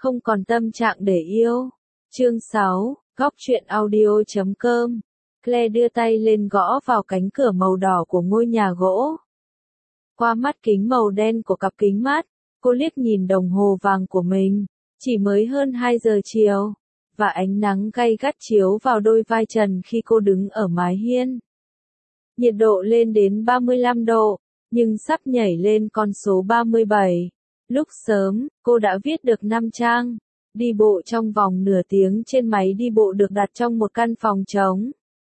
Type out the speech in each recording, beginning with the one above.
Không còn tâm trạng để yêu. Chương 6, Góc truyện audio.com. Claire đưa tay lên gõ vào cánh cửa màu đỏ của ngôi nhà gỗ. Qua mắt kính màu đen của cặp kính mát, cô liếc nhìn đồng hồ vàng của mình, chỉ mới hơn 2 giờ chiều, và ánh nắng gay gắt chiếu vào đôi vai trần khi cô đứng ở mái hiên. Nhiệt độ lên đến 35 độ, nhưng sắp nhảy lên con số 37. Lúc sớm, cô đã viết được 5 trang, đi bộ trong vòng nửa tiếng trên máy đi bộ được đặt trong một căn phòng trống,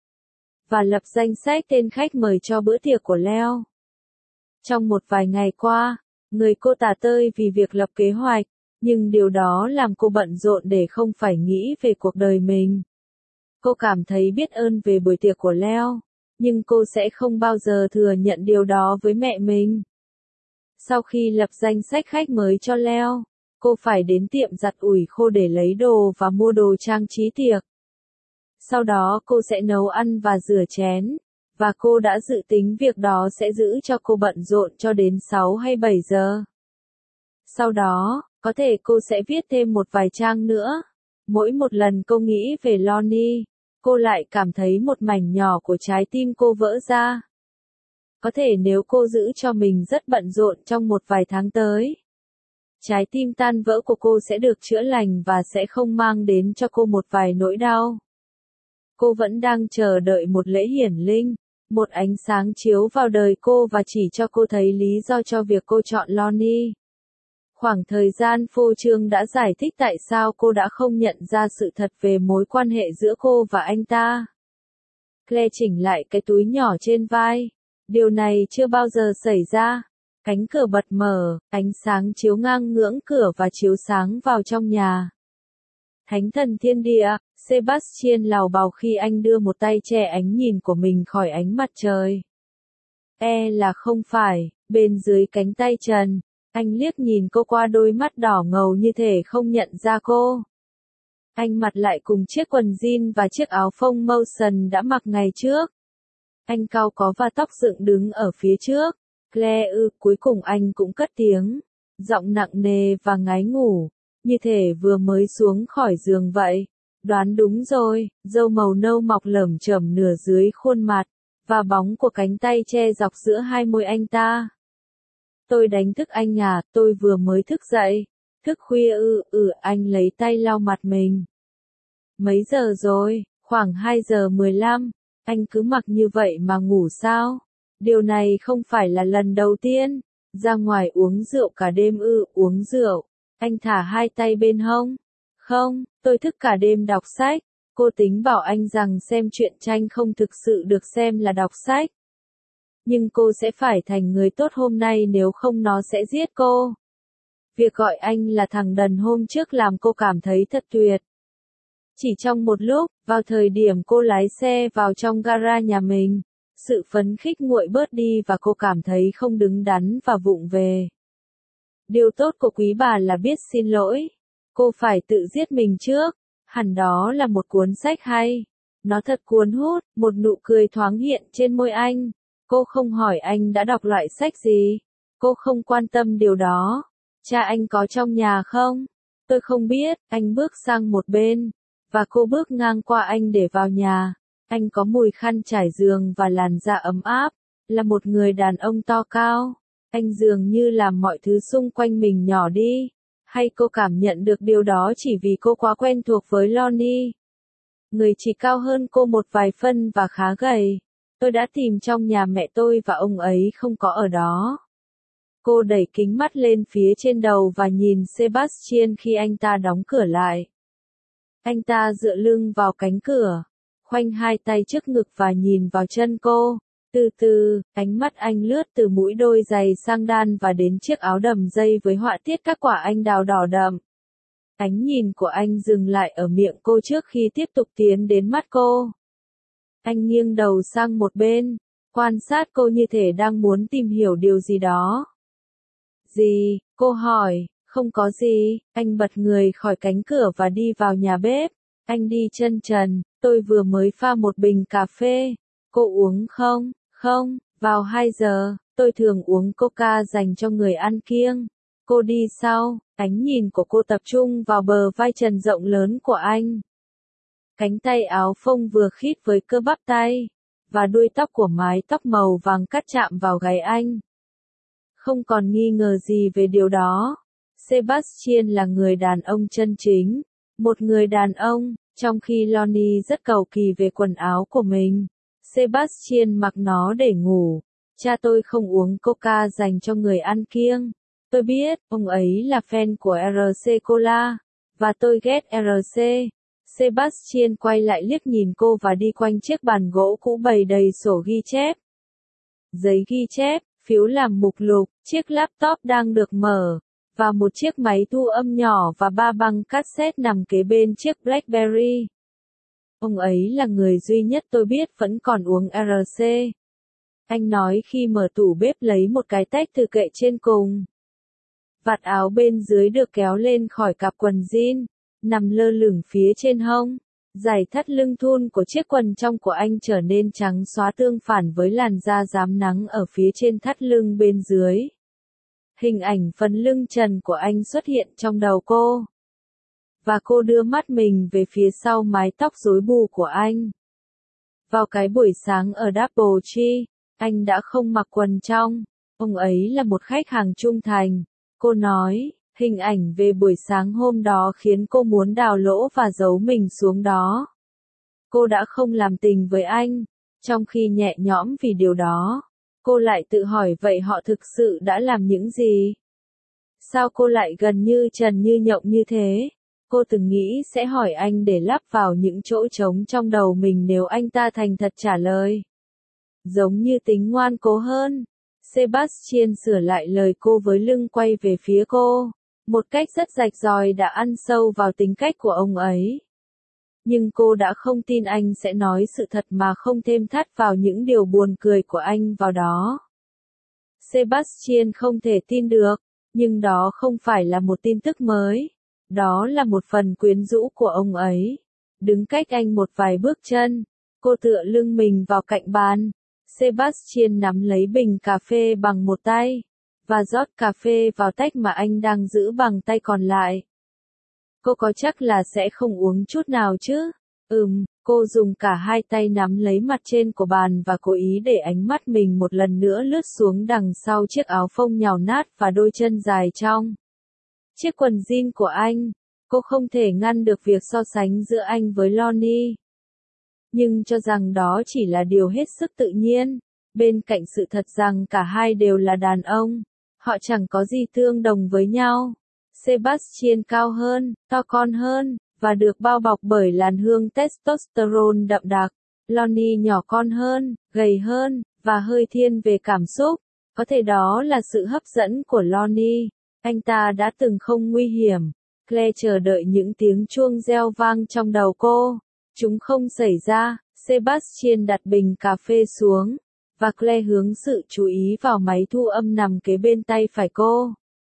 và lập danh sách tên khách mời cho bữa tiệc của Leo. Trong một vài ngày qua, người cô tả tơi vì việc lập kế hoạch, nhưng điều đó làm cô bận rộn để không phải nghĩ về cuộc đời mình. Cô cảm thấy biết ơn về buổi tiệc của Leo, nhưng cô sẽ không bao giờ thừa nhận điều đó với mẹ mình. Sau khi lập danh sách khách mới cho Leo, cô phải đến tiệm giặt ủi khô để lấy đồ và mua đồ trang trí tiệc. Sau đó cô sẽ nấu ăn và rửa chén, và cô đã dự tính việc đó sẽ giữ cho cô bận rộn cho đến 6 hay 7 giờ. Sau đó, có thể cô sẽ viết thêm một vài trang nữa. Mỗi một lần cô nghĩ về Lonnie, cô lại cảm thấy một mảnh nhỏ của trái tim cô vỡ ra. Có thể nếu cô giữ cho mình rất bận rộn trong một vài tháng tới, trái tim tan vỡ của cô sẽ được chữa lành và sẽ không mang đến cho cô một vài nỗi đau. Cô vẫn đang chờ đợi một lễ hiển linh, một ánh sáng chiếu vào đời cô và chỉ cho cô thấy lý do cho việc cô chọn Lonnie. Khoảng thời gian phô trương đã giải thích tại sao cô đã không nhận ra sự thật về mối quan hệ giữa cô và anh ta. Claire chỉnh lại cái túi nhỏ trên vai. Điều này chưa bao giờ xảy ra. Cánh cửa bật mở, ánh sáng chiếu ngang ngưỡng cửa và chiếu sáng vào trong nhà. Thánh thần thiên địa, Sebastian lào bào khi anh đưa một tay che ánh nhìn của mình khỏi ánh mặt trời. Là không phải, bên dưới cánh tay trần, anh liếc nhìn cô qua đôi mắt đỏ ngầu như thể không nhận ra cô. Anh mặc lại cùng chiếc quần jean và chiếc áo phông Motion đã mặc ngày trước. Anh cao có và tóc dựng đứng ở phía trước. Claire cuối cùng anh cũng cất tiếng, giọng nặng nề và ngái ngủ, như thể vừa mới xuống khỏi giường vậy. Đoán đúng rồi, râu màu nâu mọc lởm chởm nửa dưới khuôn mặt, và bóng của cánh tay che dọc giữa hai môi anh ta. Tôi đánh thức anh à, tôi vừa mới thức dậy. Thức khuya anh lấy tay lau mặt mình. Mấy giờ rồi? Khoảng 2 giờ 15. Anh cứ mặc như vậy mà ngủ sao? Điều này không phải là lần đầu tiên. Ra ngoài uống rượu cả đêm uống rượu. Anh thả hai tay bên hông. Không, tôi thức cả đêm đọc sách. Cô tính bảo anh rằng xem truyện tranh không thực sự được xem là đọc sách. Nhưng cô sẽ phải thành người tốt hôm nay nếu không nó sẽ giết cô. Việc gọi anh là thằng đần hôm trước làm cô cảm thấy thật tuyệt. Chỉ trong một lúc, vào thời điểm cô lái xe vào trong gara nhà mình, sự phấn khích nguội bớt đi và cô cảm thấy không đứng đắn và vụng về. Điều tốt của quý bà là biết xin lỗi. Cô phải tự giết mình trước. Hẳn đó là một cuốn sách hay. Nó thật cuốn hút, một nụ cười thoáng hiện trên môi anh. Cô không hỏi anh đã đọc loại sách gì. Cô không quan tâm điều đó. Cha anh có trong nhà không? Tôi không biết. Anh bước sang một bên, và cô bước ngang qua anh để vào nhà. Anh có mùi khăn trải giường và làn da ấm áp, là một người đàn ông to cao. Anh dường như làm mọi thứ xung quanh mình nhỏ đi. Hay cô cảm nhận được điều đó chỉ vì cô quá quen thuộc với Lonnie? Người chỉ cao hơn cô một vài phân và khá gầy. Tôi đã tìm trong nhà mẹ tôi và ông ấy không có ở đó. Cô đẩy kính mắt lên phía trên đầu và nhìn Sebastian khi anh ta đóng cửa lại. Anh ta dựa lưng vào cánh cửa, khoanh hai tay trước ngực và nhìn vào chân cô. Từ từ, ánh mắt anh lướt từ mũi đôi giày sang đan và đến chiếc áo đầm dây với họa tiết các quả anh đào đỏ đậm. Ánh nhìn của anh dừng lại ở miệng cô trước khi tiếp tục tiến đến mắt cô. Anh nghiêng đầu sang một bên, quan sát cô như thể đang muốn tìm hiểu điều gì đó. Gì? Cô hỏi. Không có gì. Anh bật người khỏi cánh cửa và đi vào nhà bếp. Anh đi chân trần. Tôi vừa mới pha một bình cà phê. Cô uống không? Không. Vào 2 giờ, tôi thường uống coca dành cho người ăn kiêng. Cô đi sau, ánh nhìn của cô tập trung vào bờ vai trần rộng lớn của anh. Cánh tay áo phông vừa khít với cơ bắp tay, và đuôi tóc của mái tóc màu vàng cắt chạm vào gáy anh. Không còn nghi ngờ gì về điều đó. Sebastian là người đàn ông chân chính, một người đàn ông, trong khi Lonnie rất cầu kỳ về quần áo của mình. Sebastian mặc nó để ngủ. Cha tôi không uống coca dành cho người ăn kiêng. Tôi biết, ông ấy là fan của RC Cola, và tôi ghét RC. Sebastian quay lại liếc nhìn cô và đi quanh chiếc bàn gỗ cũ bày đầy sổ ghi chép. Giấy ghi chép, phiếu làm mục lục, chiếc laptop đang được mở, và một chiếc máy thu âm nhỏ và 3 băng cassette nằm kế bên chiếc BlackBerry. Ông ấy là người duy nhất tôi biết vẫn còn uống RC. Anh nói khi mở tủ bếp lấy một cái tách từ kệ trên cùng. Vạt áo bên dưới được kéo lên khỏi cặp quần jean, nằm lơ lửng phía trên hông. Dải thắt lưng thun của chiếc quần trong của anh trở nên trắng xóa tương phản với làn da rám nắng ở phía trên thắt lưng bên dưới. Hình ảnh phần lưng trần của anh xuất hiện trong đầu cô. Và cô đưa mắt mình về phía sau mái tóc rối bù của anh. Vào cái buổi sáng ở Double Tree, anh đã không mặc quần trong. Ông ấy là một khách hàng trung thành. Cô nói, hình ảnh về buổi sáng hôm đó khiến cô muốn đào lỗ và giấu mình xuống đó. Cô đã không làm tình với anh, trong khi nhẹ nhõm vì điều đó. Cô lại tự hỏi vậy họ thực sự đã làm những gì? Sao cô lại gần như trần như nhộng như thế? Cô từng nghĩ sẽ hỏi anh để lắp vào những chỗ trống trong đầu mình nếu anh ta thành thật trả lời. Giống như tính ngoan cố hơn. Sebastian sửa lại lời cô với lưng quay về phía cô. Một cách rất rạch ròi đã ăn sâu vào tính cách của ông ấy. Nhưng cô đã không tin anh sẽ nói sự thật mà không thêm thắt vào những điều buồn cười của anh vào đó. Sebastian không thể tin được, nhưng đó không phải là một tin tức mới. Đó là một phần quyến rũ của ông ấy. Đứng cách anh một vài bước chân, cô tựa lưng mình vào cạnh bàn. Sebastian nắm lấy bình cà phê bằng một tay, và rót cà phê vào tách mà anh đang giữ bằng tay còn lại. Cô có chắc là sẽ không uống chút nào chứ? Cô dùng cả hai tay nắm lấy mặt trên của bàn và cố ý để ánh mắt mình một lần nữa lướt xuống đằng sau chiếc áo phông nhàu nát và đôi chân dài trong chiếc quần jean của anh. Cô không thể ngăn được việc so sánh giữa anh với Lonnie. Nhưng cho rằng đó chỉ là điều hết sức tự nhiên, bên cạnh sự thật rằng cả hai đều là đàn ông. Họ chẳng có gì tương đồng với nhau. Sebastian cao hơn, to con hơn, và được bao bọc bởi làn hương testosterone đậm đặc. Lonnie nhỏ con hơn, gầy hơn, và hơi thiên về cảm xúc. Có thể đó là sự hấp dẫn của Lonnie. Anh ta đã từng không nguy hiểm. Claire chờ đợi những tiếng chuông reo vang trong đầu cô. Chúng không xảy ra. Sebastian đặt bình cà phê xuống, và Claire hướng sự chú ý vào máy thu âm nằm kế bên tay phải cô.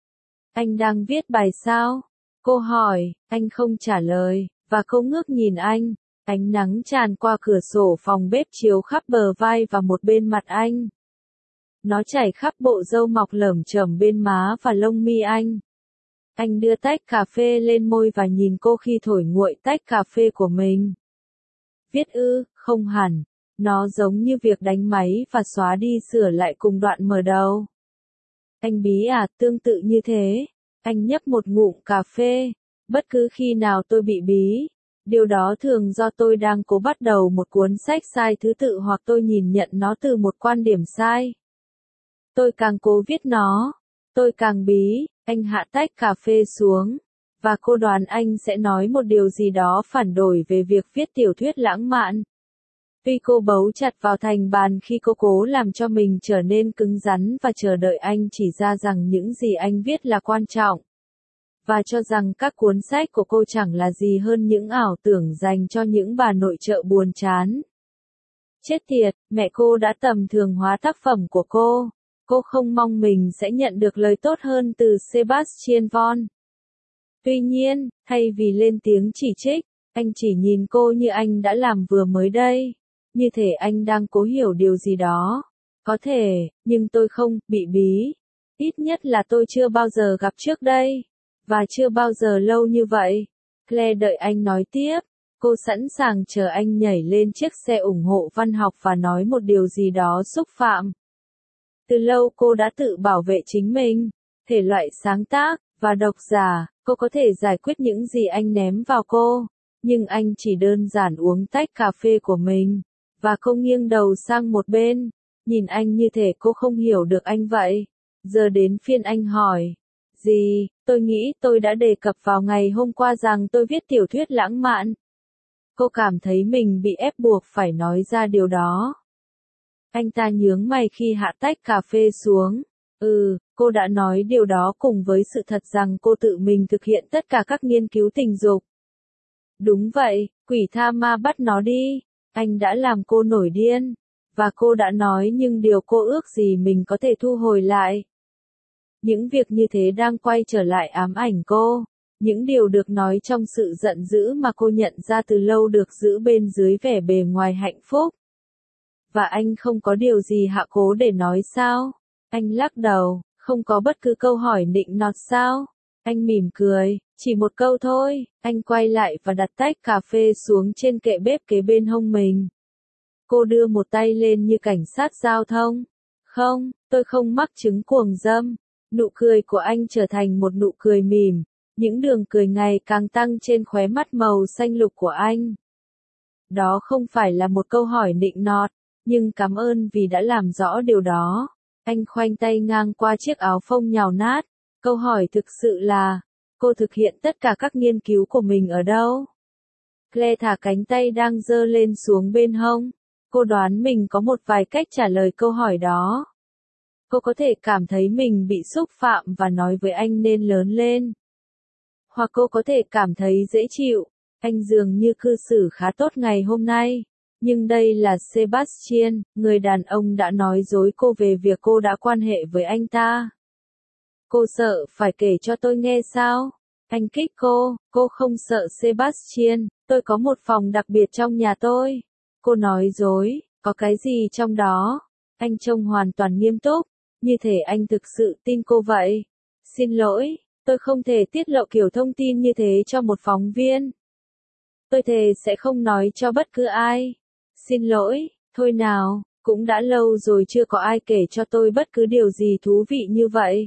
Anh đang viết bài sao? Cô hỏi, anh không trả lời, và cô ngước nhìn anh. Ánh nắng tràn qua cửa sổ phòng bếp chiếu khắp bờ vai và một bên mặt anh. Nó chảy khắp bộ râu mọc lởm chởm bên má và lông mi anh. Anh đưa tách cà phê lên môi và nhìn cô khi thổi nguội tách cà phê của mình. Viết không hẳn. Nó giống như việc đánh máy và xóa đi sửa lại cùng đoạn mở đầu. Anh bí à, tương tự như thế. Anh nhấp một ngụm cà phê. Bất cứ khi nào tôi bị bí, điều đó thường do tôi đang cố bắt đầu một cuốn sách sai thứ tự hoặc tôi nhìn nhận nó từ một quan điểm sai. Tôi càng cố viết nó, tôi càng bí. Anh hạ tách cà phê xuống, và cô đoán anh sẽ nói một điều gì đó phản đổi về việc viết tiểu thuyết lãng mạn. Tuy cô bấu chặt vào thành bàn khi cô cố làm cho mình trở nên cứng rắn và chờ đợi anh chỉ ra rằng những gì anh viết là quan trọng. Và cho rằng các cuốn sách của cô chẳng là gì hơn những ảo tưởng dành cho những bà nội trợ buồn chán. Chết tiệt, mẹ cô đã tầm thường hóa tác phẩm của cô. Cô không mong mình sẽ nhận được lời tốt hơn từ Sebastian Von. Tuy nhiên, thay vì lên tiếng chỉ trích, anh chỉ nhìn cô như anh đã làm vừa mới đây. Như thể anh đang cố hiểu điều gì đó. Có thể, nhưng tôi không, bị bí. Ít nhất là tôi chưa bao giờ gặp trước đây. Và chưa bao giờ lâu như vậy. Claire đợi anh nói tiếp. Cô sẵn sàng chờ anh nhảy lên chiếc xe ủng hộ văn học và nói một điều gì đó xúc phạm. Từ lâu cô đã tự bảo vệ chính mình. Thể loại sáng tác, và độc giả, cô có thể giải quyết những gì anh ném vào cô. Nhưng anh chỉ đơn giản uống tách cà phê của mình. Và cô nghiêng đầu sang một bên. Nhìn anh như thể cô không hiểu được anh vậy. Giờ đến phiên anh hỏi. Gì, tôi nghĩ tôi đã đề cập vào ngày hôm qua rằng tôi viết tiểu thuyết lãng mạn. Cô cảm thấy mình bị ép buộc phải nói ra điều đó. Anh ta nhướng mày khi hạ tách cà phê xuống. Cô đã nói điều đó cùng với sự thật rằng cô tự mình thực hiện tất cả các nghiên cứu tình dục. Đúng vậy, quỷ tha ma bắt nó đi. Anh đã làm cô nổi điên. Và cô đã nói nhưng điều cô ước gì mình có thể thu hồi lại. Những việc như thế đang quay trở lại ám ảnh cô. Những điều được nói trong sự giận dữ mà cô nhận ra từ lâu được giữ bên dưới vẻ bề ngoài hạnh phúc. Và anh không có điều gì hạ cố để nói sao? Anh lắc đầu, không có bất cứ câu hỏi nịnh nọt sao? Anh mỉm cười, chỉ một câu thôi. Anh quay lại và đặt tách cà phê xuống trên kệ bếp kế bên hông mình. Cô đưa một tay lên như cảnh sát giao thông. Không, tôi không mắc chứng cuồng dâm. Nụ cười của anh trở thành một nụ cười mỉm. Những đường cười ngày càng tăng trên khóe mắt màu xanh lục của anh. Đó không phải là một câu hỏi nịnh nọt, nhưng cảm ơn vì đã làm rõ điều đó. Anh khoanh tay ngang qua chiếc áo phông nhào nát. Câu hỏi thực sự là, cô thực hiện tất cả các nghiên cứu của mình ở đâu? Claire thả cánh tay đang giơ lên xuống bên hông. Cô đoán mình có một vài cách trả lời câu hỏi đó. Cô có thể cảm thấy mình bị xúc phạm và nói với anh nên lớn lên. Hoặc cô có thể cảm thấy dễ chịu, anh dường như cư xử khá tốt ngày hôm nay. Nhưng đây là Sebastian, người đàn ông đã nói dối cô về việc cô đã quan hệ với anh ta. Cô sợ phải kể cho tôi nghe sao? Anh kích cô không sợ Sebastian, tôi có một phòng đặc biệt trong nhà tôi. Cô nói dối, có cái gì trong đó? Anh trông hoàn toàn nghiêm túc, như thể anh thực sự tin cô vậy. Xin lỗi, tôi không thể tiết lộ kiểu thông tin như thế cho một phóng viên. Tôi thề sẽ không nói cho bất cứ ai. Xin lỗi, thôi nào, cũng đã lâu rồi chưa có ai kể cho tôi bất cứ điều gì thú vị như vậy.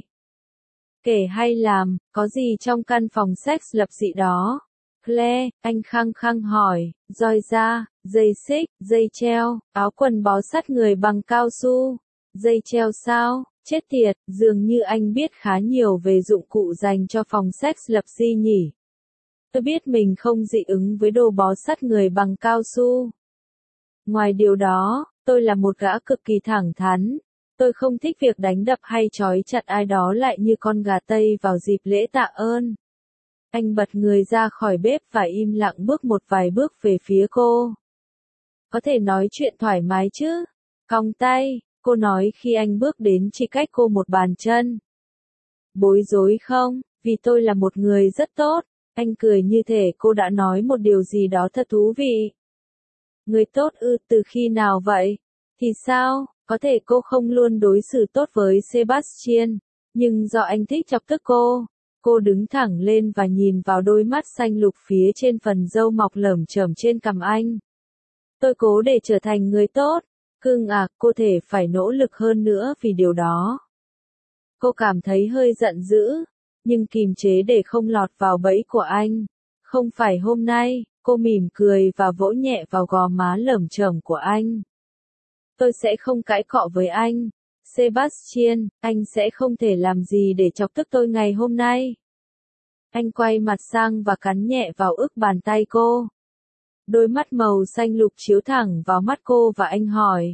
Kể hay làm, có gì trong căn phòng sex lập dị đó? Claire, anh khăng khăng hỏi, roi da, dây xích, dây treo, áo quần bó sát người bằng cao su. Dây treo sao? Chết tiệt, dường như anh biết khá nhiều về dụng cụ dành cho phòng sex lập dị nhỉ. Tôi biết mình không dị ứng với đồ bó sát người bằng cao su. Ngoài điều đó, tôi là một gã cực kỳ thẳng thắn. Tôi không thích việc đánh đập hay trói chặt ai đó lại như con gà Tây vào dịp lễ tạ ơn. Anh bật người ra khỏi bếp và im lặng bước một vài bước về phía cô. Có thể nói chuyện thoải mái chứ? Cong tay, cô nói khi anh bước đến chỉ cách cô một bàn chân. Bối rối không? Vì tôi là một người rất tốt. Anh cười như thể cô đã nói một điều gì đó thật thú vị. Người tốt ư, từ khi nào vậy? Thì sao? Có thể cô không luôn đối xử tốt với Sebastian, nhưng do anh thích chọc tức cô. Cô đứng thẳng lên và nhìn vào đôi mắt xanh lục phía trên phần râu mọc lởm chởm trên cằm anh. Tôi cố để trở thành người tốt. Cưng à, cô thể phải nỗ lực hơn nữa vì điều đó. Cô cảm thấy hơi giận dữ, nhưng kìm chế để không lọt vào bẫy của anh. Không phải hôm nay, cô mỉm cười và vỗ nhẹ vào gò má lởm chởm của anh. Tôi sẽ không cãi cọ với anh. Sebastian, anh sẽ không thể làm gì để chọc tức tôi ngày hôm nay. Anh quay mặt sang và cắn nhẹ vào ức bàn tay cô. Đôi mắt màu xanh lục chiếu thẳng vào mắt cô và anh hỏi.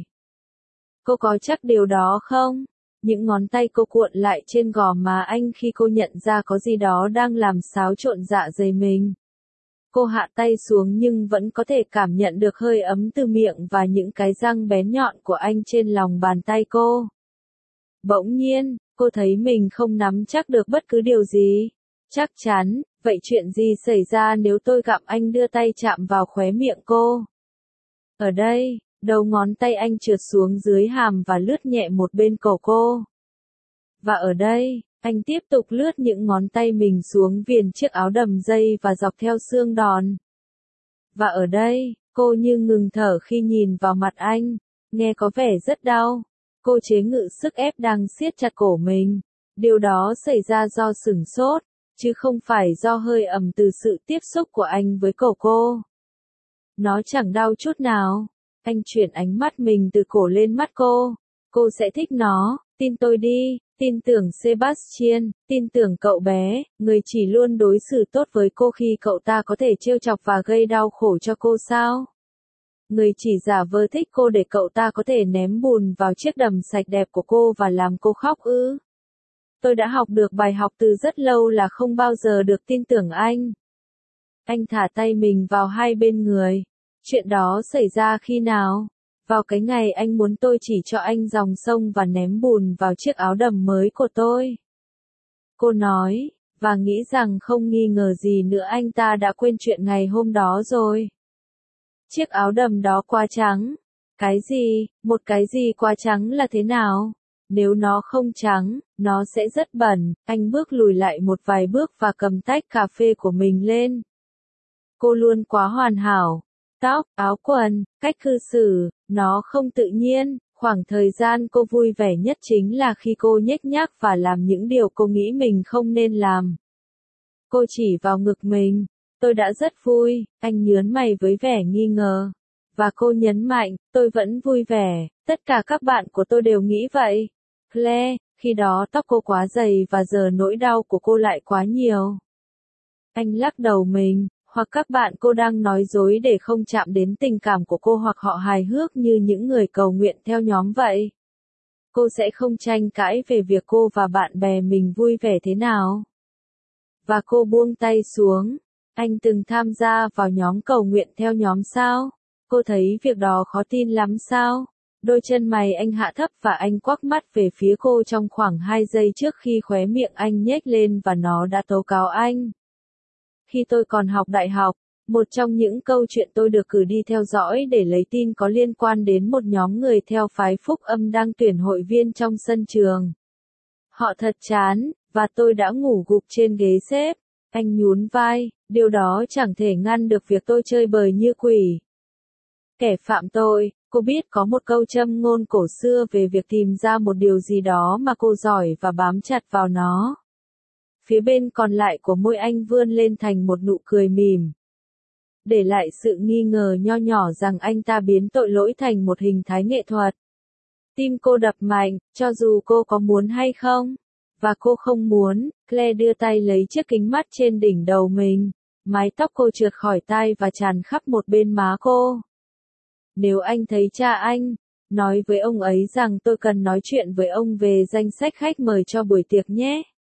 Cô có chắc điều đó không? Những ngón tay cô cuộn lại trên gò má anh khi cô nhận ra có gì đó đang làm xáo trộn dạ dày mình. Cô hạ tay xuống nhưng vẫn có thể cảm nhận được hơi ấm từ miệng và những cái răng bén nhọn của anh trên lòng bàn tay cô. Bỗng nhiên, cô thấy mình không nắm chắc được bất cứ điều gì. Chắc chắn, vậy chuyện gì xảy ra nếu tôi gặm anh đưa tay chạm vào khóe miệng cô? Ở đây, đầu ngón tay anh trượt xuống dưới hàm và lướt nhẹ một bên cổ cô. Và ở đây, anh tiếp tục lướt những ngón tay mình xuống viền chiếc áo đầm dây và dọc theo xương đòn. Và ở đây, cô như ngừng thở khi nhìn vào mặt anh, nghe có vẻ rất đau. Cô chế ngự sức ép đang siết chặt cổ mình. Điều đó xảy ra do sửng sốt, chứ không phải do hơi ẩm từ sự tiếp xúc của anh với cổ cô. Nó chẳng đau chút nào. Anh chuyển ánh mắt mình từ cổ lên mắt cô. Cô sẽ thích nó, tin tôi đi, tin tưởng Sebastian, tin tưởng cậu bé, người chỉ luôn đối xử tốt với cô khi cậu ta có thể trêu chọc và gây đau khổ cho cô sao? Người chỉ giả vờ thích cô để cậu ta có thể ném bùn vào chiếc đầm sạch đẹp của cô và làm cô khóc ư? Tôi đã học được bài học từ rất lâu là không bao giờ được tin tưởng anh. Anh thả tay mình vào hai bên người. Chuyện đó xảy ra khi nào? Vào cái ngày anh muốn tôi chỉ cho anh dòng sông và ném bùn vào chiếc áo đầm mới của tôi. Cô nói, và nghĩ rằng không nghi ngờ gì nữa anh ta đã quên chuyện ngày hôm đó rồi. Chiếc áo đầm đó quá trắng. Cái gì, một cái gì quá trắng là thế nào? Nếu nó không trắng, nó sẽ rất bẩn. Anh bước lùi lại một vài bước và cầm tách cà phê của mình lên. Cô luôn quá hoàn hảo. Tóc, áo quần, cách cư xử, nó không tự nhiên. Khoảng thời gian cô vui vẻ nhất chính là khi cô nhếch nhác và làm những điều cô nghĩ mình không nên làm. Cô chỉ vào ngực mình. Tôi đã rất vui, anh nhớn mày với vẻ nghi ngờ. Và cô nhấn mạnh, tôi vẫn vui vẻ, tất cả các bạn của tôi đều nghĩ vậy. Claire, khi đó tóc cô quá dày và giờ nỗi đau của cô lại quá nhiều. Anh lắc đầu mình, hoặc các bạn cô đang nói dối để không chạm đến tình cảm của cô hoặc họ hài hước như những người cầu nguyện theo nhóm vậy. Cô sẽ không tranh cãi về việc cô và bạn bè mình vui vẻ thế nào. Và cô buông tay xuống. Anh từng tham gia vào nhóm cầu nguyện theo nhóm sao? Cô thấy việc đó khó tin lắm sao? Đôi chân mày anh hạ thấp và anh quắc mắt về phía cô trong khoảng 2 giây trước khi khóe miệng anh nhếch lên và nó đã tố cáo anh. Khi tôi còn học đại học, một trong những câu chuyện tôi được cử đi theo dõi để lấy tin có liên quan đến một nhóm người theo phái Phúc Âm đang tuyển hội viên trong sân trường. Họ thật chán, và tôi đã ngủ gục trên ghế xếp. Anh nhún vai, điều đó chẳng thể ngăn được việc tôi chơi bời như quỷ. Kẻ phạm tội, cô biết có một câu châm ngôn cổ xưa về việc tìm ra một điều gì đó mà cô giỏi và bám chặt vào nó. Phía bên còn lại của môi anh vươn lên thành một nụ cười mỉm. Để lại sự nghi ngờ nho nhỏ rằng anh ta biến tội lỗi thành một hình thái nghệ thuật. Tim cô đập mạnh, cho dù cô có muốn hay không. Và cô không muốn. Claire đưa tay lấy chiếc kính mắt trên đỉnh đầu mình. Mái tóc cô trượt khỏi tai và tràn khắp một bên má cô. Nếu anh thấy cha anh, nói với ông ấy rằng tôi cần nói chuyện với ông về danh sách khách mời cho buổi tiệc nhé.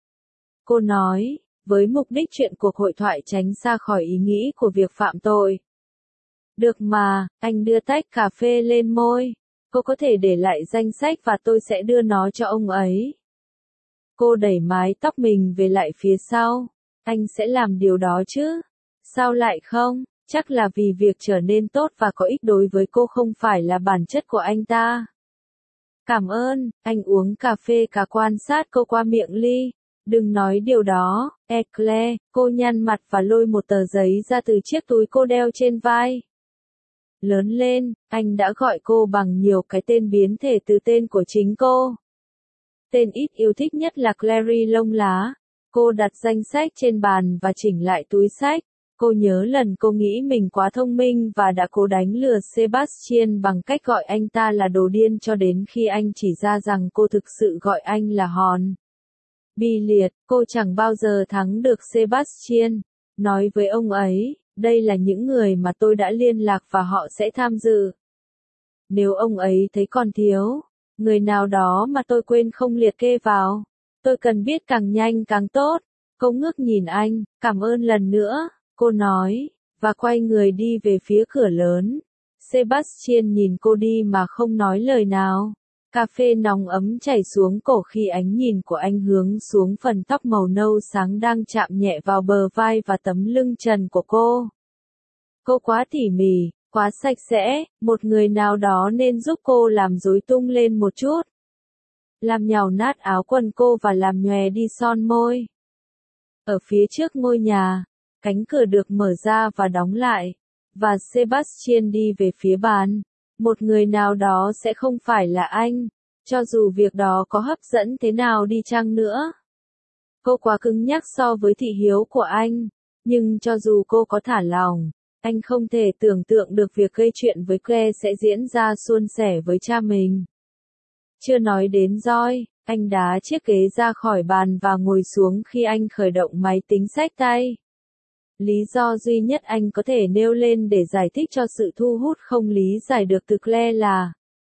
Cô nói, với mục đích chuyện cuộc hội thoại tránh xa khỏi ý nghĩ của việc phạm tội. Được mà, anh đưa tách cà phê lên môi. Cô có thể để lại danh sách và tôi sẽ đưa nó cho ông ấy. Cô đẩy mái tóc mình về lại phía sau. Anh sẽ làm điều đó chứ? Sao lại không? Chắc là vì việc trở nên tốt và có ích đối với cô không phải là bản chất của anh ta. Cảm ơn, anh uống cà phê cả quan sát cô qua miệng ly. Đừng nói điều đó, Claire, cô nhăn mặt và lôi một tờ giấy ra từ chiếc túi cô đeo trên vai. Lớn lên, anh đã gọi cô bằng nhiều cái tên biến thể từ tên của chính cô. Tên ít yêu thích nhất là Clary lông lá. Cô đặt danh sách trên bàn và chỉnh lại túi sách. Cô nhớ lần cô nghĩ mình quá thông minh và đã cố đánh lừa Sebastian bằng cách gọi anh ta là đồ điên cho đến khi anh chỉ ra rằng cô thực sự gọi anh là hòn. Bi liệt, cô chẳng bao giờ thắng được Sebastian. Nói với ông ấy, đây là những người mà tôi đã liên lạc và họ sẽ tham dự. Nếu ông ấy thấy còn thiếu người nào đó mà tôi quên không liệt kê vào, tôi cần biết càng nhanh càng tốt. Cô ngước nhìn anh, cảm ơn lần nữa, cô nói, và quay người đi về phía cửa lớn. Sebastian nhìn cô đi mà không nói lời nào. Cà phê nóng ấm chảy xuống cổ khi ánh nhìn của anh hướng xuống phần tóc màu nâu sáng đang chạm nhẹ vào bờ vai và tấm lưng trần của cô. Cô quá tỉ mỉ, quá sạch sẽ, một người nào đó nên giúp cô làm rối tung lên một chút. làm nhàu nát áo quần cô và làm nhòe đi son môi. Ở phía trước ngôi nhà, cánh cửa được mở ra và đóng lại, và Sebastian đi về phía bàn. Một người nào đó sẽ không phải là anh, cho dù việc đó có hấp dẫn thế nào đi chăng nữa. Cô quá cứng nhắc so với thị hiếu của anh, nhưng cho dù cô có thả lỏng, anh không thể tưởng tượng được việc gây chuyện với Claire sẽ diễn ra suôn sẻ với cha mình. Chưa nói đến Joy, anh đá chiếc ghế ra khỏi bàn và ngồi xuống khi anh khởi động máy tính xách tay. Lý do duy nhất anh có thể nêu lên để giải thích cho sự thu hút không lý giải được từ Claire là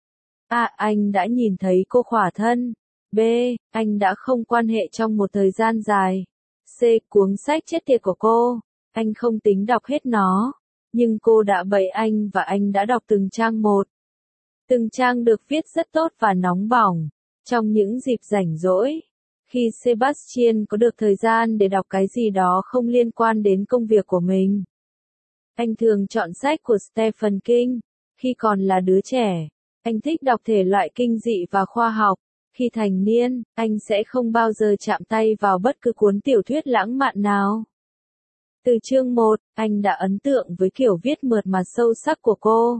A. Anh đã nhìn thấy cô khỏa thân. B. Anh đã không quan hệ trong một thời gian dài. C. Cuốn sách chết tiệt của cô. Anh không tính đọc hết nó. Nhưng cô đã bày anh và anh đã đọc từng trang một. Từng trang được viết rất tốt và nóng bỏng. Trong những dịp rảnh rỗi, khi Sebastian có được thời gian để đọc cái gì đó không liên quan đến công việc của mình, anh thường chọn sách của Stephen King. Khi còn là đứa trẻ, anh thích đọc thể loại kinh dị và khoa học. Khi thành niên, anh sẽ không bao giờ chạm tay vào bất cứ cuốn tiểu thuyết lãng mạn nào. Từ chương 1, anh đã ấn tượng với kiểu viết mượt mà sâu sắc của cô.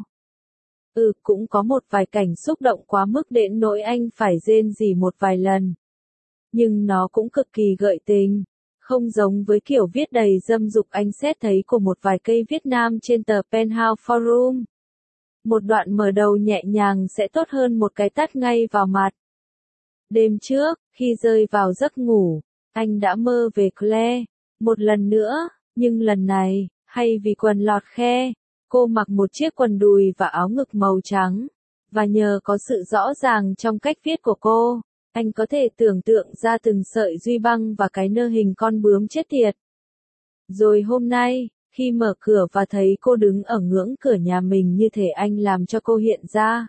Cũng có một vài cảnh xúc động quá mức đến nỗi anh phải rên rỉ một vài lần. Nhưng nó cũng cực kỳ gợi tình, không giống với kiểu viết đầy dâm dục anh xét thấy của một vài cây viết nam trên tờ Penthouse Forum. Một đoạn mở đầu nhẹ nhàng sẽ tốt hơn một cái tát ngay vào mặt. Đêm trước, khi rơi vào giấc ngủ, anh đã mơ về Claire, một lần nữa, nhưng lần này, hay vì quần lọt khe, cô mặc một chiếc quần đùi và áo ngực màu trắng, và nhờ có sự rõ ràng trong cách viết của cô, anh có thể tưởng tượng ra từng sợi duy băng và cái nơ hình con bướm chết tiệt. Rồi hôm nay, khi mở cửa và thấy cô đứng ở ngưỡng cửa nhà mình như thể anh làm cho cô hiện ra.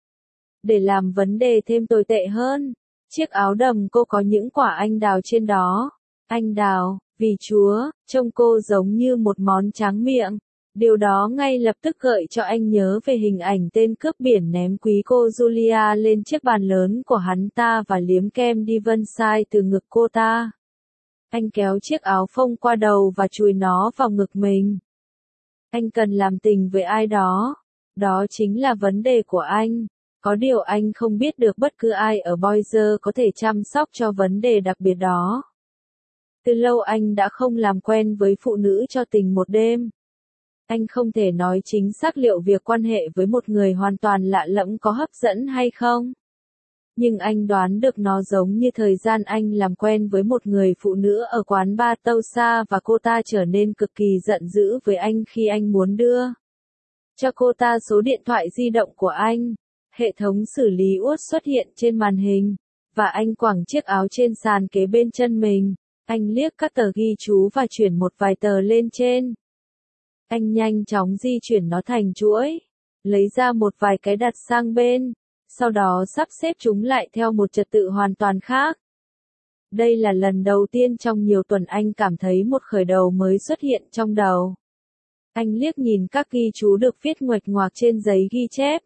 Để làm vấn đề thêm tồi tệ hơn, chiếc áo đầm cô có những quả anh đào trên đó. Anh đào, vì Chúa, trông cô giống như một món tráng miệng. Điều đó ngay lập tức gợi cho anh nhớ về hình ảnh tên cướp biển ném quý cô Julia lên chiếc bàn lớn của hắn ta và liếm kem Devonshire từ ngực cô ta. Anh kéo chiếc áo phông qua đầu và chùi nó vào ngực mình. Anh cần làm tình với ai đó. Đó chính là vấn đề của anh. Có điều anh không biết được bất cứ ai ở Boise có thể chăm sóc cho vấn đề đặc biệt đó. Từ lâu anh đã không làm quen với phụ nữ cho tình một đêm. Anh không thể nói chính xác liệu việc quan hệ với một người hoàn toàn lạ lẫm có hấp dẫn hay không. Nhưng anh đoán được nó giống như thời gian anh làm quen với một người phụ nữ ở quán bar Tulsa và cô ta trở nên cực kỳ giận dữ với anh khi anh muốn đưa cho cô ta số điện thoại di động của anh. Hệ thống xử lý uất xuất hiện trên màn hình, và anh quẳng chiếc áo trên sàn kế bên chân mình. Anh liếc các tờ ghi chú và chuyển một vài tờ lên trên. Anh nhanh chóng di chuyển nó thành chuỗi, lấy ra một vài cái đặt sang bên, sau đó sắp xếp chúng lại theo một trật tự hoàn toàn khác. Đây là lần đầu tiên trong nhiều tuần anh cảm thấy một khởi đầu mới xuất hiện trong đầu. Anh liếc nhìn các ghi chú được viết nguệch ngoạc trên giấy ghi chép.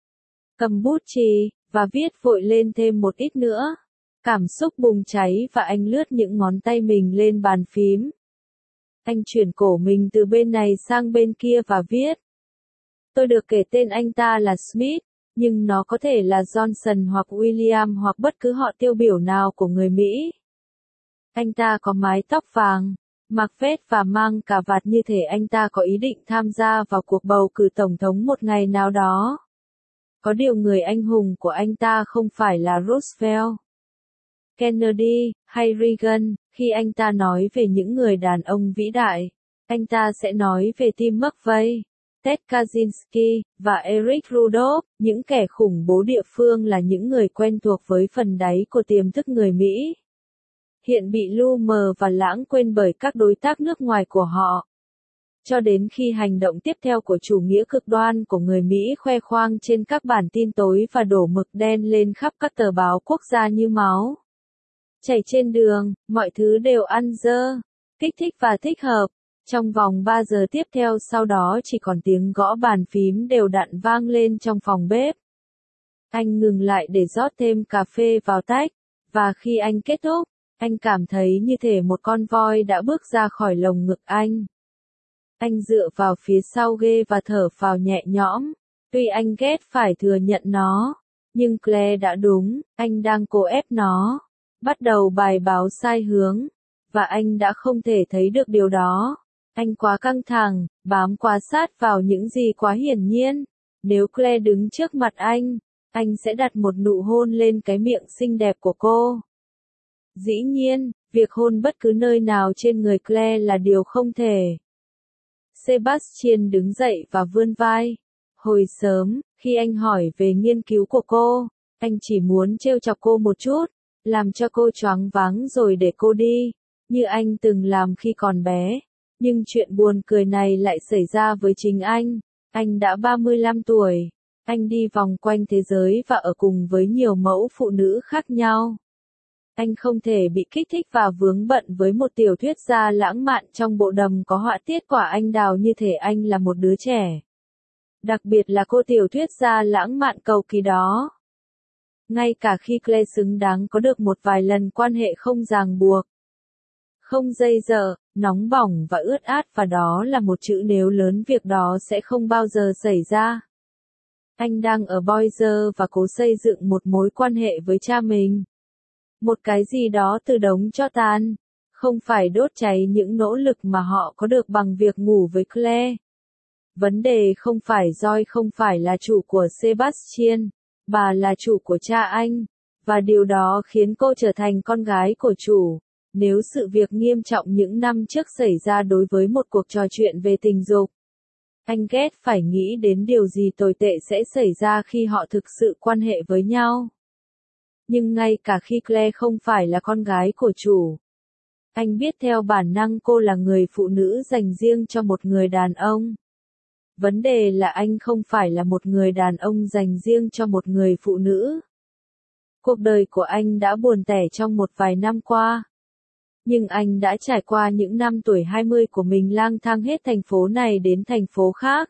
Cầm bút chì, và viết vội lên thêm một ít nữa. Cảm xúc bùng cháy và anh lướt những ngón tay mình lên bàn phím. Anh chuyển cổ mình từ bên này sang bên kia và viết. Tôi được kể tên anh ta là Smith, nhưng nó có thể là Johnson hoặc William hoặc bất cứ họ tiêu biểu nào của người Mỹ. Anh ta có mái tóc vàng, mặc vest và mang cà vạt như thể anh ta có ý định tham gia vào cuộc bầu cử tổng thống một ngày nào đó. Có điều người anh hùng của anh ta không phải là Roosevelt, Kennedy, hay Reagan. Khi anh ta nói về những người đàn ông vĩ đại, anh ta sẽ nói về Tim McVeigh, Ted Kaczynski, và Eric Rudolph. Những kẻ khủng bố địa phương là những người quen thuộc với phần đáy của tiềm thức người Mỹ, hiện bị lu mờ và lãng quên bởi các đối tác nước ngoài của họ. Cho đến khi hành động tiếp theo của chủ nghĩa cực đoan của người Mỹ khoe khoang trên các bản tin tối và đổ mực đen lên khắp các tờ báo quốc gia như máu chảy trên đường, mọi thứ đều ăn dơ, kích thích và thích hợp. Trong vòng 3 giờ tiếp theo sau đó chỉ còn tiếng gõ bàn phím đều đặn vang lên trong phòng bếp. Anh ngừng lại để rót thêm cà phê vào tách, và khi anh kết thúc, anh cảm thấy như thể một con voi đã bước ra khỏi lồng ngực anh. Anh dựa vào phía sau ghế và thở phào nhẹ nhõm. Tuy anh ghét phải thừa nhận nó, nhưng Claire đã đúng, anh đang cố ép nó. Bắt đầu bài báo sai hướng, và anh đã không thể thấy được điều đó. Anh quá căng thẳng, bám quá sát vào những gì quá hiển nhiên. Nếu Claire đứng trước mặt anh sẽ đặt một nụ hôn lên cái miệng xinh đẹp của cô. Dĩ nhiên, việc hôn bất cứ nơi nào trên người Claire là điều không thể. Sebastian đứng dậy và vươn vai. Hồi sớm, khi anh hỏi về nghiên cứu của cô, anh chỉ muốn trêu chọc cô một chút, làm cho cô choáng váng rồi để cô đi, như anh từng làm khi còn bé. Nhưng chuyện buồn cười này lại xảy ra với chính anh. Anh đã 35 tuổi. Anh đi vòng quanh thế giới và ở cùng với nhiều mẫu phụ nữ khác nhau. Anh không thể bị kích thích và vướng bận với một tiểu thuyết gia lãng mạn trong bộ đầm có họa tiết quả anh đào như thể anh là một đứa trẻ. Đặc biệt là cô tiểu thuyết gia lãng mạn cầu kỳ đó. Ngay cả khi Claire xứng đáng có được một vài lần quan hệ không ràng buộc, không dây dợ, nóng bỏng và ướt át, và đó là một chữ nếu lớn, việc đó sẽ không bao giờ xảy ra. Anh đang ở Boise và cố xây dựng một mối quan hệ với cha mình. Một cái gì đó từ đống tro tàn, không phải đốt cháy những nỗ lực mà họ có được bằng việc ngủ với Claire. Vấn đề không phải Joy không phải là chủ của Sebastian, bà là chủ của cha anh, và điều đó khiến cô trở thành con gái của chủ. Nếu sự việc nghiêm trọng những năm trước xảy ra đối với một cuộc trò chuyện về tình dục, anh ghét phải nghĩ đến điều gì tồi tệ sẽ xảy ra khi họ thực sự quan hệ với nhau. Nhưng ngay cả khi Claire không phải là con gái của chủ, anh biết theo bản năng cô là người phụ nữ dành riêng cho một người đàn ông. Vấn đề là anh không phải là một người đàn ông dành riêng cho một người phụ nữ. Cuộc đời của anh đã buồn tẻ trong một vài năm qua. Nhưng anh đã trải qua những năm tuổi 20 của mình lang thang hết thành phố này đến thành phố khác.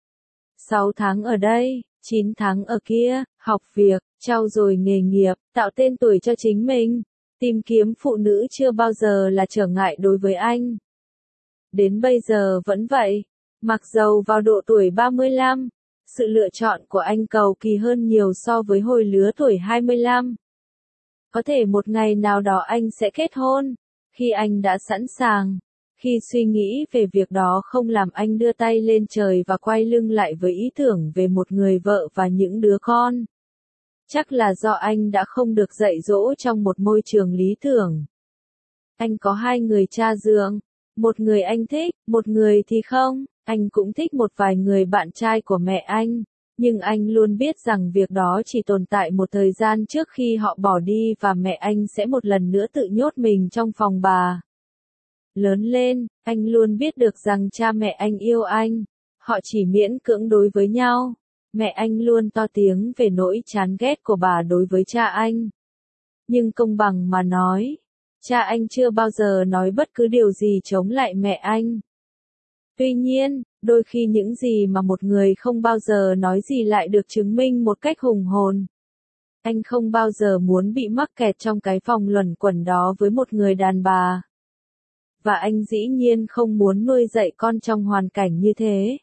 6 tháng ở đây, 9 tháng ở kia, học việc, trau dồi nghề nghiệp, tạo tên tuổi cho chính mình. Tìm kiếm phụ nữ chưa bao giờ là trở ngại đối với anh. Đến bây giờ vẫn vậy. Mặc dầu vào độ tuổi 35, sự lựa chọn của anh cầu kỳ hơn nhiều so với hồi lứa tuổi 25. Có thể một ngày nào đó anh sẽ kết hôn. Khi anh đã sẵn sàng, khi suy nghĩ về việc đó không làm anh đưa tay lên trời và quay lưng lại với ý tưởng về một người vợ và những đứa con. Chắc là do anh đã không được dạy dỗ trong một môi trường lý tưởng. Anh có 2 người cha dượng, một người anh thích, một người thì không. Anh cũng thích một vài người bạn trai của mẹ anh, nhưng anh luôn biết rằng việc đó chỉ tồn tại một thời gian trước khi họ bỏ đi và mẹ anh sẽ một lần nữa tự nhốt mình trong phòng bà. Lớn lên, anh luôn biết được rằng cha mẹ anh yêu anh, họ chỉ miễn cưỡng đối với nhau. Mẹ anh luôn to tiếng về nỗi chán ghét của bà đối với cha anh. Nhưng công bằng mà nói, cha anh chưa bao giờ nói bất cứ điều gì chống lại mẹ anh. Tuy nhiên, đôi khi những gì mà một người không bao giờ nói gì lại được chứng minh một cách hùng hồn. Anh không bao giờ muốn bị mắc kẹt trong cái phòng luẩn quẩn đó với một người đàn bà. Và anh dĩ nhiên không muốn nuôi dạy con trong hoàn cảnh như thế.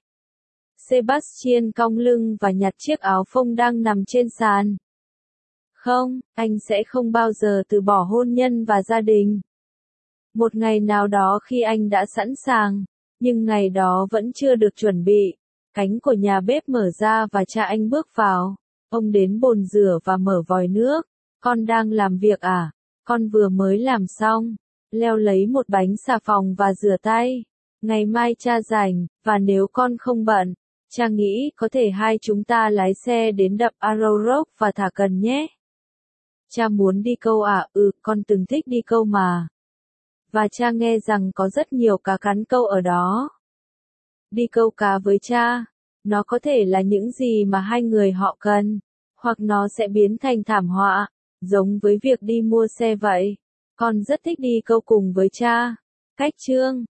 Sebastian cong lưng và nhặt chiếc áo phông đang nằm trên sàn. Không, anh sẽ không bao giờ từ bỏ hôn nhân và gia đình. Một ngày nào đó khi anh đã sẵn sàng, nhưng ngày đó vẫn chưa được chuẩn bị, cánh của nhà bếp mở ra và cha anh bước vào. Ông đến bồn rửa và mở vòi nước. Con đang làm việc à? Con vừa mới làm xong. Leo lấy một bánh xà phòng và rửa tay. Ngày mai cha rảnh, và nếu con không bận, cha nghĩ có thể hai chúng ta lái xe đến đập Arrow Rock và thả cần nhé. Cha muốn đi câu à? Con từng thích đi câu mà. Và cha nghe rằng có rất nhiều cá cắn câu ở đó. Đi câu cá với cha, nó có thể là những gì mà hai người họ cần, hoặc nó sẽ biến thành thảm họa, giống với việc đi mua xe vậy. Con rất thích đi câu cùng với cha. Cách chương